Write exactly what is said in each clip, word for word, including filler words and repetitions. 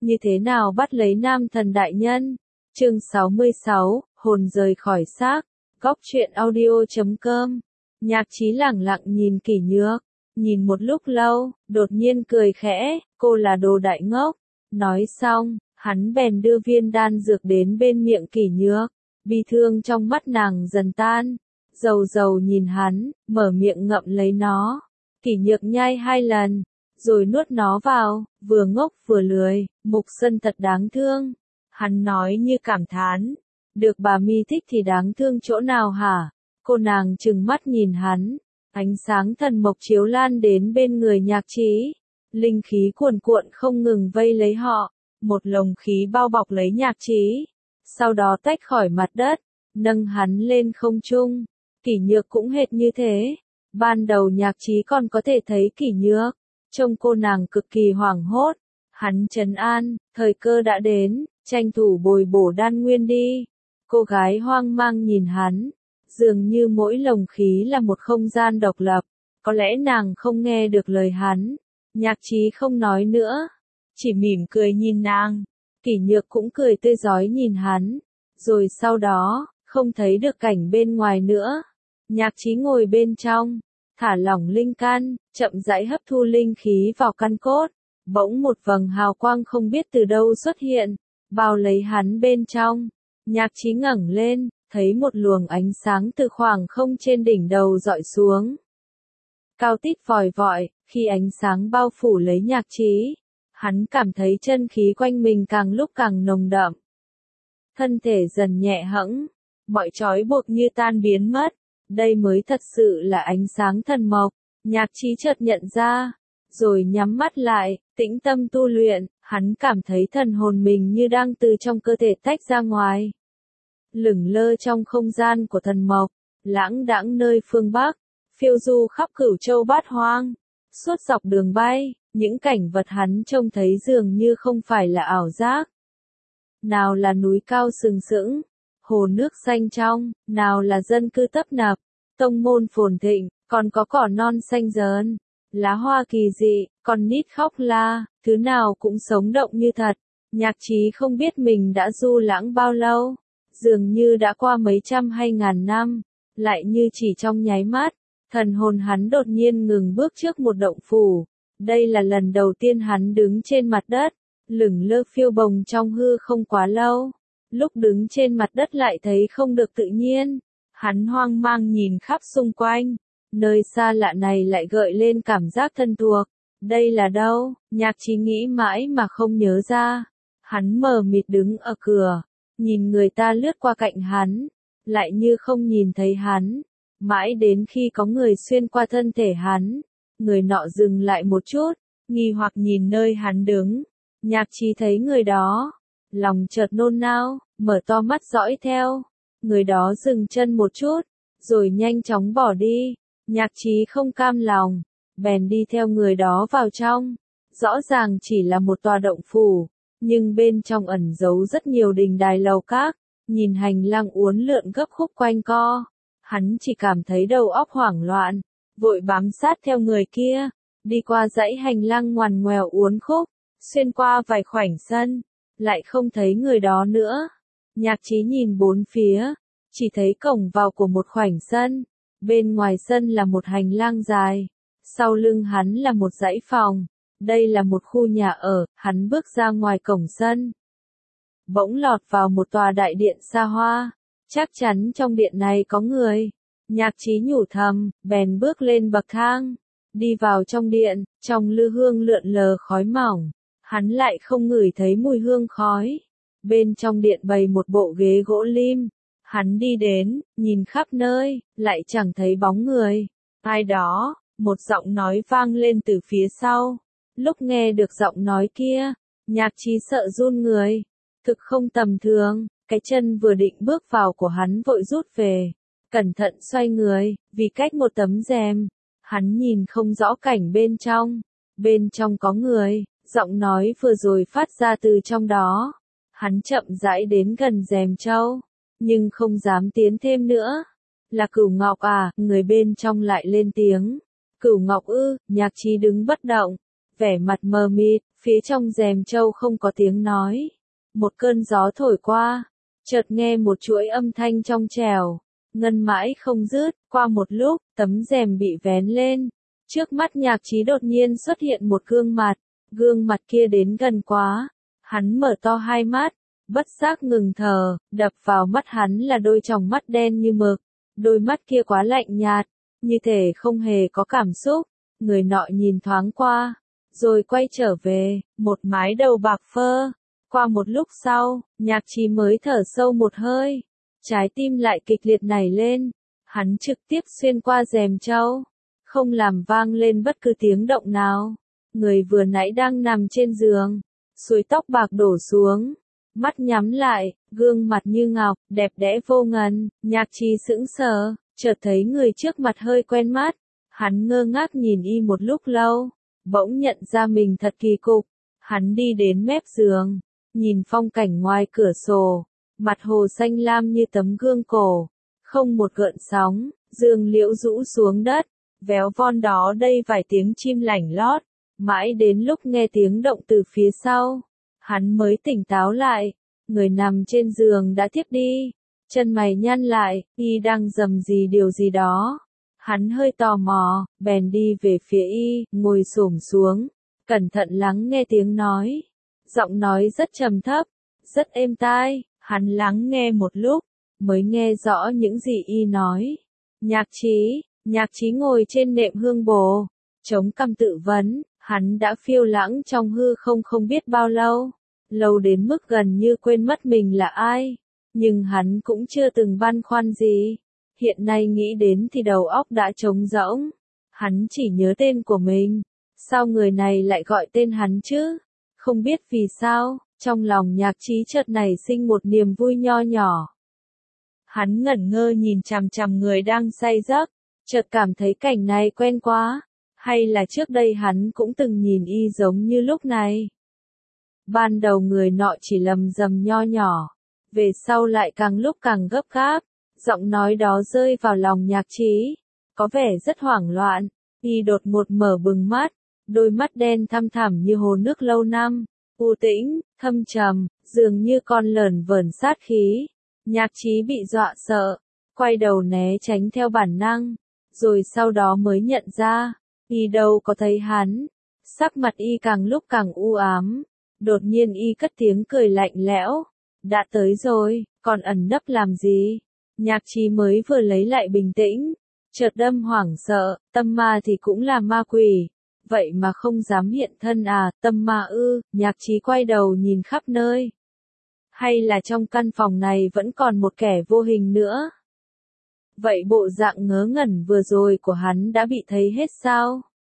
như thế nào bắt lấy nam thần đại nhân. Chương sáu mươi sáu, hồn rời khỏi xác, góc truyện audio chấm com. Nhạc Chí lẳng lặng nhìn Kỷ Nhược, nhìn một lúc lâu, đột nhiên cười khẽ, cô là đồ đại ngốc. Nói xong, hắn bèn đưa viên đan dược đến bên miệng Kỷ Nhược, bi thương trong mắt nàng dần tan. Dầu dầu nhìn hắn, mở miệng ngậm lấy nó. Kỷ Nhược nhai hai lần, rồi nuốt nó vào, vừa ngốc vừa lười, Mục Sân thật đáng thương. Hắn nói như cảm thán, được bà mi thích thì đáng thương chỗ nào hả? Cô nàng trừng mắt nhìn hắn, ánh sáng thần mộc chiếu lan đến bên người Nhạc Chí. Linh khí cuồn cuộn không ngừng vây lấy họ, một lồng khí bao bọc lấy Nhạc Chí, sau đó tách khỏi mặt đất, nâng hắn lên không trung. Kỷ Nhược cũng hệt như thế. Ban đầu Nhạc Chí còn có thể thấy Kỷ Nhược, trông cô nàng cực kỳ hoảng hốt. Hắn trấn an, thời cơ đã đến, tranh thủ bồi bổ đan nguyên đi. Cô gái hoang mang nhìn hắn, dường như mỗi lồng khí là một không gian độc lập, có lẽ nàng không nghe được lời hắn. Nhạc Chí không nói nữa, chỉ mỉm cười nhìn nàng. Kỷ Nhược cũng cười tươi rói nhìn hắn, rồi sau đó, không thấy được cảnh bên ngoài nữa. Nhạc Chí ngồi bên trong, thả lỏng linh căn, chậm rãi hấp thu linh khí vào căn cốt. Bỗng một vầng hào quang không biết từ đâu xuất hiện, bao lấy hắn bên trong. Nhạc Chí ngẩng lên, thấy một luồng ánh sáng từ khoảng không trên đỉnh đầu dọi xuống. Cao tít vòi vọi, khi ánh sáng bao phủ lấy Nhạc Chí, hắn cảm thấy chân khí quanh mình càng lúc càng nồng đậm. Thân thể dần nhẹ hẫng, mọi trói buộc như tan biến mất. Đây mới thật sự là ánh sáng thần mộc. Nhạc Chí chợt nhận ra, rồi nhắm mắt lại, tĩnh tâm tu luyện. Hắn cảm thấy thần hồn mình như đang từ trong cơ thể tách ra ngoài, lửng lơ trong không gian của thần mộc, lãng đãng nơi phương Bắc, phiêu du khắp cửu châu bát hoang. Suốt dọc đường bay, những cảnh vật hắn trông thấy dường như không phải là ảo giác. Nào là núi cao sừng sững, hồ nước xanh trong, nào là dân cư tấp nập, tông môn phồn thịnh, còn có cỏ non xanh rờn, lá hoa kỳ dị, con nít khóc la, thứ nào cũng sống động như thật. Nhạc Chí không biết mình đã du lãng bao lâu, dường như đã qua mấy trăm hay ngàn năm, lại như chỉ trong nháy mắt, thần hồn hắn đột nhiên ngừng bước trước một động phủ. Đây là lần đầu tiên hắn đứng trên mặt đất, lửng lơ phiêu bồng trong hư không quá lâu. Lúc đứng trên mặt đất lại thấy không được tự nhiên, hắn hoang mang nhìn khắp xung quanh, nơi xa lạ này lại gợi lên cảm giác thân thuộc. Đây là đâu? Nhạc Chí nghĩ mãi mà không nhớ ra. Hắn mờ mịt đứng ở cửa, nhìn người ta lướt qua cạnh hắn, lại như không nhìn thấy hắn. Mãi đến khi có người xuyên qua thân thể hắn, người nọ dừng lại một chút, nghi hoặc nhìn nơi hắn đứng. Nhạc Chí thấy người đó, lòng chợt nôn nao, mở to mắt dõi theo. Người đó dừng chân một chút, rồi nhanh chóng bỏ đi. Nhạc Chí không cam lòng, bèn đi theo người đó vào trong. Rõ ràng chỉ là một tòa động phủ, nhưng bên trong ẩn giấu rất nhiều đình đài lầu các. Nhìn hành lang uốn lượn gấp khúc quanh co, hắn chỉ cảm thấy đầu óc hoảng loạn, vội bám sát theo người kia, đi qua dãy hành lang ngoằn ngoèo uốn khúc, xuyên qua vài khoảnh sân, lại không thấy người đó nữa. Nhạc Chí nhìn bốn phía, chỉ thấy cổng vào của một khoảnh sân, bên ngoài sân là một hành lang dài, sau lưng hắn là một dãy phòng, đây là một khu nhà ở. Hắn bước ra ngoài cổng sân, bỗng lọt vào một tòa đại điện xa hoa, chắc chắn trong điện này có người. Nhạc Chí nhủ thầm, bèn bước lên bậc thang, đi vào trong điện. Trong lư hương lượn lờ khói mỏng, hắn lại không ngửi thấy mùi hương khói. Bên trong điện bày một bộ ghế gỗ lim, hắn đi đến, nhìn khắp nơi, lại chẳng thấy bóng người. Ai đó, một giọng nói vang lên từ phía sau. Lúc nghe được giọng nói kia, Nhạc Chí sợ run người, thực không tầm thường. Cái chân vừa định bước vào của hắn vội rút về, cẩn thận xoay người, vì cách một tấm rèm, hắn nhìn không rõ cảnh bên trong. Bên trong có người, giọng nói vừa rồi phát ra từ trong đó. Hắn chậm rãi đến gần rèm trâu, nhưng không dám tiến thêm nữa. Là Cửu Ngọc à? Người bên trong lại lên tiếng. Cửu Ngọc ư? Nhạc Chí đứng bất động, vẻ mặt mờ mịt, Phía trong rèm châu không có tiếng nói. Một cơn gió thổi qua, chợt nghe một chuỗi âm thanh trong trẻo, ngân mãi không dứt. Qua một lúc, tấm rèm bị vén lên. Trước mắt Nhạc Chí đột nhiên xuất hiện một gương mặt. Gương mặt kia đến gần quá. Hắn mở to hai mắt, bất giác ngừng thở. Đập vào mắt hắn là đôi tròng mắt đen như mực. Đôi mắt kia quá lạnh nhạt, như thể không hề có cảm xúc. Người nọ nhìn thoáng qua, rồi quay trở về, một mái đầu bạc phơ. Qua một lúc sau, Nhạc Chí mới thở sâu một hơi. Trái tim lại kịch liệt nảy lên. Hắn trực tiếp xuyên qua rèm châu, không làm vang lên bất cứ tiếng động nào. Người vừa nãy đang nằm trên giường, suối tóc bạc đổ xuống, mắt nhắm lại, gương mặt như ngọc, đẹp đẽ vô ngần. Nhạc Chí sững sờ, chợt thấy người trước mặt hơi quen mắt. Hắn ngơ ngác nhìn y một lúc lâu, bỗng nhận ra mình thật kỳ cục. Hắn đi đến mép giường, nhìn phong cảnh ngoài cửa sổ, mặt hồ xanh lam như tấm gương cổ, không một gợn sóng, dương liễu rũ xuống đất, véo von đó đây vài tiếng chim lảnh lót. Mãi đến lúc nghe tiếng động từ phía sau, hắn mới tỉnh táo lại. Người nằm trên giường đã thiếp đi, chân mày nhăn lại, y đang rầm rì điều gì đó. Hắn hơi tò mò, bèn đi về phía y, ngồi xổm xuống, cẩn thận lắng nghe tiếng nói. Giọng nói rất trầm thấp, rất êm tai. Hắn lắng nghe một lúc, mới nghe rõ những gì y nói. Nhạc Chí, Nhạc Chí ngồi trên nệm hương bồ, chống cằm tự vấn. Hắn đã phiêu lãng trong hư không không biết bao lâu, lâu đến mức gần như quên mất mình là ai. Nhưng hắn cũng chưa từng băn khoăn gì. Hiện nay nghĩ đến thì đầu óc đã trống rỗng. Hắn chỉ nhớ tên của mình. Sao người này lại gọi tên hắn chứ? Không biết vì sao, trong lòng Nhạc Chí chợt nảy sinh một niềm vui nho nhỏ. Hắn ngẩn ngơ nhìn chằm chằm người đang say giấc, chợt cảm thấy cảnh này quen quá. Hay là trước đây hắn cũng từng nhìn y giống như lúc này? Ban đầu người nọ chỉ lầm rầm nho nhỏ, về sau lại càng lúc càng gấp gáp. Giọng nói đó rơi vào lòng Nhạc Chí, có vẻ rất hoảng loạn. Y đột ngột mở bừng mắt, đôi mắt đen thăm thẳm như hồ nước lâu năm, u tĩnh, thâm trầm, dường như con lởn vởn sát khí. Nhạc Chí bị dọa sợ, quay đầu né tránh theo bản năng, rồi sau đó mới nhận ra, y đâu có thấy hắn. Sắc mặt y càng lúc càng u ám, đột nhiên y cất tiếng cười lạnh lẽo. Đã tới rồi, còn ẩn nấp làm gì? Nhạc Chí mới vừa lấy lại bình tĩnh, chợt đâm hoảng sợ, tâm ma thì cũng là ma quỷ, vậy mà không dám hiện thân à, tâm ma ư? Nhạc Chí quay đầu nhìn khắp nơi. Hay là trong căn phòng này vẫn còn một kẻ vô hình nữa? Vậy bộ dạng ngớ ngẩn vừa rồi của hắn đã bị thấy hết sao?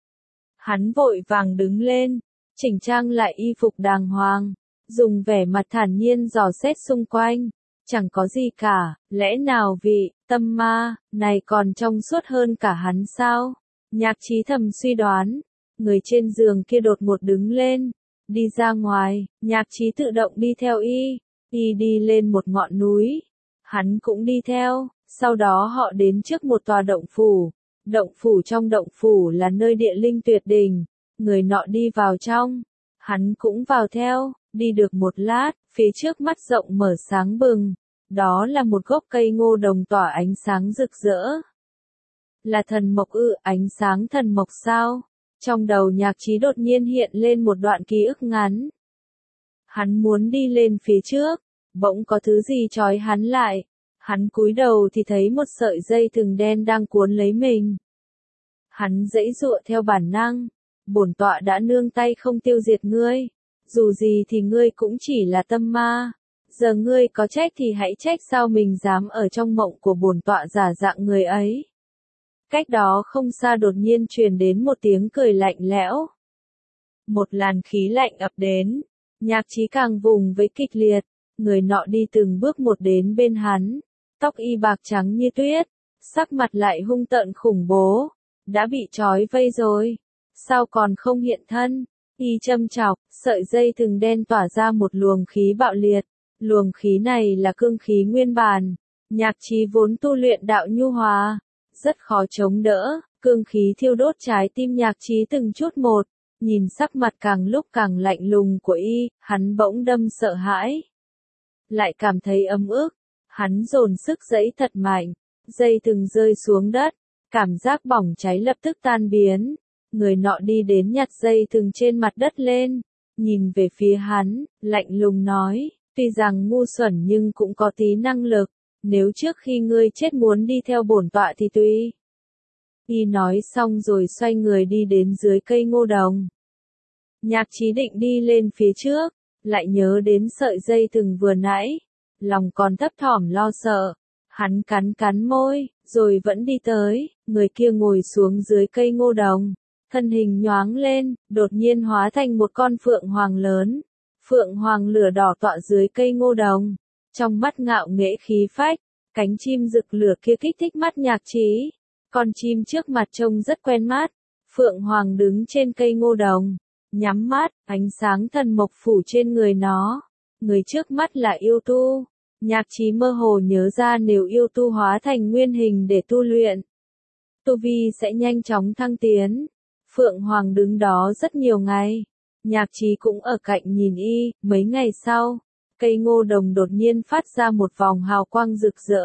Hắn vội vàng đứng lên, chỉnh trang lại y phục đàng hoàng, dùng vẻ mặt thản nhiên dò xét xung quanh. Chẳng có gì cả, lẽ nào vị tâm ma này còn trong suốt hơn cả hắn sao? Nhạc Chí thầm suy đoán. Người trên giường kia đột ngột đứng lên, đi ra ngoài. Nhạc Chí tự động đi theo y. Y đi lên một ngọn núi, hắn cũng đi theo. Sau đó họ đến trước một tòa động phủ. Động phủ trong động phủ là nơi địa linh tuyệt đỉnh. Người nọ đi vào trong, hắn cũng vào theo. Đi được một lát, phía trước mắt rộng mở sáng bừng. Đó là một gốc cây ngô đồng tỏa ánh sáng rực rỡ. Là thần mộc ư? Ánh sáng thần mộc sao? Trong đầu Nhạc Chí đột nhiên hiện lên một đoạn ký ức ngắn. Hắn muốn đi lên phía trước, bỗng có thứ gì trói hắn lại. Hắn cúi đầu thì thấy một sợi dây thừng đen đang cuốn lấy mình. Hắn giãy giụa theo bản năng. Bổn tọa đã nương tay không tiêu diệt ngươi. Dù gì thì ngươi cũng chỉ là tâm ma. Giờ ngươi có trách thì hãy trách sao mình dám ở trong mộng của bổn tọa giả dạng người ấy. Cách đó không xa đột nhiên truyền đến một tiếng cười lạnh lẽo. Một làn khí lạnh ập đến. Nhạc Chí càng vùng với kịch liệt. Người nọ đi từng bước một đến bên hắn. Tóc y bạc trắng như tuyết. Sắc mặt lại hung tợn khủng bố. Đã bị trói vây rồi. Sao còn không hiện thân? Y châm chọc, sợi dây thừng đen tỏa ra một luồng khí bạo liệt. Luồng khí này là cương khí nguyên bản. Nhạc Chí vốn tu luyện đạo nhu hòa, rất khó chống đỡ. Cương khí thiêu đốt trái tim Nhạc Chí từng chút một. Nhìn sắc mặt càng lúc càng lạnh lùng của y, hắn bỗng đâm sợ hãi. Lại cảm thấy ấm ức, hắn dồn sức giãy thật mạnh, dây thừng rơi xuống đất, cảm giác bỏng cháy lập tức tan biến. Người nọ đi đến nhặt dây thừng trên mặt đất lên, nhìn về phía hắn, lạnh lùng nói, tuy rằng ngu xuẩn nhưng cũng có tí năng lực, nếu trước khi ngươi chết muốn đi theo bổn tọa thì tùy. Y nói xong rồi xoay người đi đến dưới cây ngô đồng. Nhạc Chí định đi lên phía trước, lại nhớ đến sợi dây thừng vừa nãy, lòng còn thấp thỏm lo sợ. Hắn cắn cắn môi, rồi vẫn đi tới, người kia ngồi xuống dưới cây ngô đồng, thân hình nhoáng lên, đột nhiên hóa thành một con phượng hoàng lớn. Phượng hoàng lửa đỏ tọa dưới cây ngô đồng, trong mắt ngạo nghễ khí phách, cánh chim rực lửa kia kích thích mắt Nhạc Chí. Con chim trước mặt trông rất quen mắt, phượng hoàng đứng trên cây ngô đồng, nhắm mắt, ánh sáng thần mộc phủ trên người nó. Người trước mắt là yêu tu. Nhạc Chí mơ hồ nhớ ra nếu yêu tu hóa thành nguyên hình để tu luyện, tu vi sẽ nhanh chóng thăng tiến. Phượng Hoàng đứng đó rất nhiều ngày. Nhạc Chí cũng ở cạnh nhìn y. Mấy ngày sau, cây ngô đồng đột nhiên phát ra một vòng hào quang rực rỡ.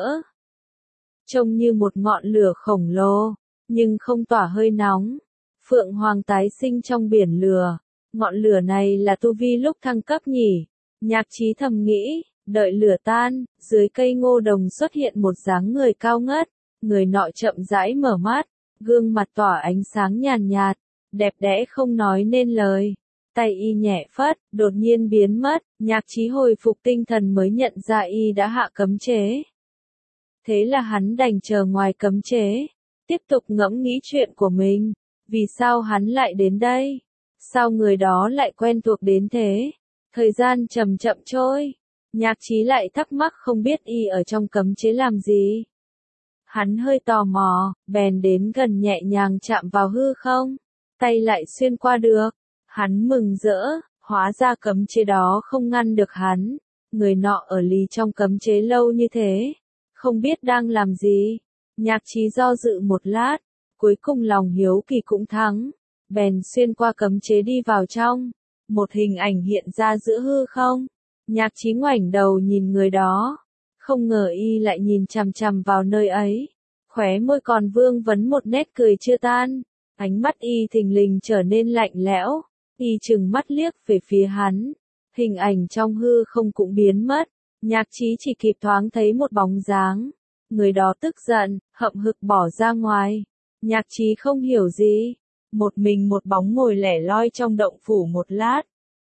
Trông như một ngọn lửa khổng lồ, nhưng không tỏa hơi nóng. Phượng Hoàng tái sinh trong biển lửa. Ngọn lửa này là tu vi lúc thăng cấp nhỉ? Nhạc Chí thầm nghĩ. Đợi lửa tan, dưới cây ngô đồng xuất hiện một dáng người cao ngất. Người nọ chậm rãi mở mắt, gương mặt tỏa ánh sáng nhàn nhạt, đẹp đẽ không nói nên lời. Tay y nhẹ phất, đột nhiên biến mất. Nhạc Chí hồi phục tinh thần mới nhận ra y đã hạ cấm chế. Thế là hắn đành chờ ngoài cấm chế, tiếp tục ngẫm nghĩ chuyện của mình. Vì sao hắn lại đến đây? Sao người đó lại quen thuộc đến thế? Thời gian chậm chậm trôi. Nhạc Chí lại thắc mắc không biết y ở trong cấm chế làm gì. Hắn hơi tò mò, bèn đến gần nhẹ nhàng chạm vào hư không, tay lại xuyên qua được. Hắn mừng rỡ, hóa ra cấm chế đó không ngăn được hắn. Người nọ ở lì trong cấm chế lâu như thế, không biết đang làm gì. Nhạc Chí do dự một lát, cuối cùng lòng hiếu kỳ cũng thắng, bèn xuyên qua cấm chế đi vào trong. Một hình ảnh hiện ra giữa hư không. Nhạc Chí ngoảnh đầu nhìn người đó, không ngờ y lại nhìn chằm chằm vào nơi ấy, khóe môi còn vương vấn một nét cười chưa tan. Ánh mắt y thình lình trở nên lạnh lẽo, y trừng mắt liếc về phía hắn, hình ảnh trong hư không cũng biến mất. Nhạc Chí chỉ kịp thoáng thấy một bóng dáng, người đó tức giận, hậm hực bỏ ra ngoài. Nhạc Chí không hiểu gì, một mình một bóng ngồi lẻ loi trong động phủ một lát,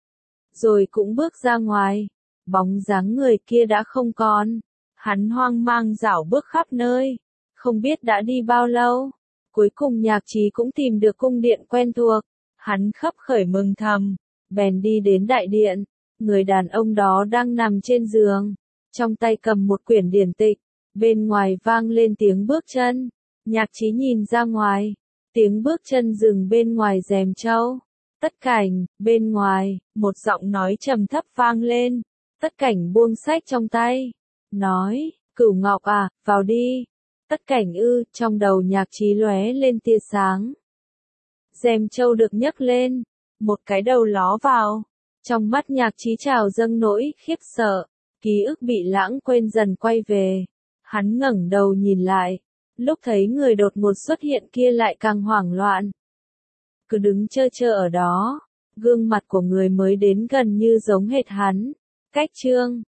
rồi cũng bước ra ngoài. Bóng dáng người kia đã không còn. Hắn hoang mang rảo bước khắp nơi, không biết đã đi bao lâu. Cuối cùng Nhạc Chí cũng tìm được cung điện quen thuộc. Hắn khấp khởi mừng thầm, bèn đi đến đại điện. Người đàn ông đó đang nằm trên giường, trong tay cầm một quyển điển tịch. Bên ngoài vang lên tiếng bước chân. Nhạc Chí nhìn ra ngoài, tiếng bước chân dừng bên ngoài rèm trâu. Tất Cảnh, bên ngoài, một giọng nói trầm thấp vang lên. Tất Cảnh buông sách trong tay, nói, Cửu Ngọc à, vào đi. Tất Cảnh ư, trong đầu Nhạc Chí lóe lên tia sáng. Rèm trâu được nhấc lên, một cái đầu ló vào. Trong mắt Nhạc Chí trào dâng nỗi khiếp sợ, ký ức bị lãng quên dần quay về. Hắn ngẩng đầu nhìn lại, lúc thấy người đột ngột xuất hiện kia lại càng hoảng loạn. Cứ đứng chơ chơ ở đó, gương mặt của người mới đến gần như giống hệt hắn. Cách chương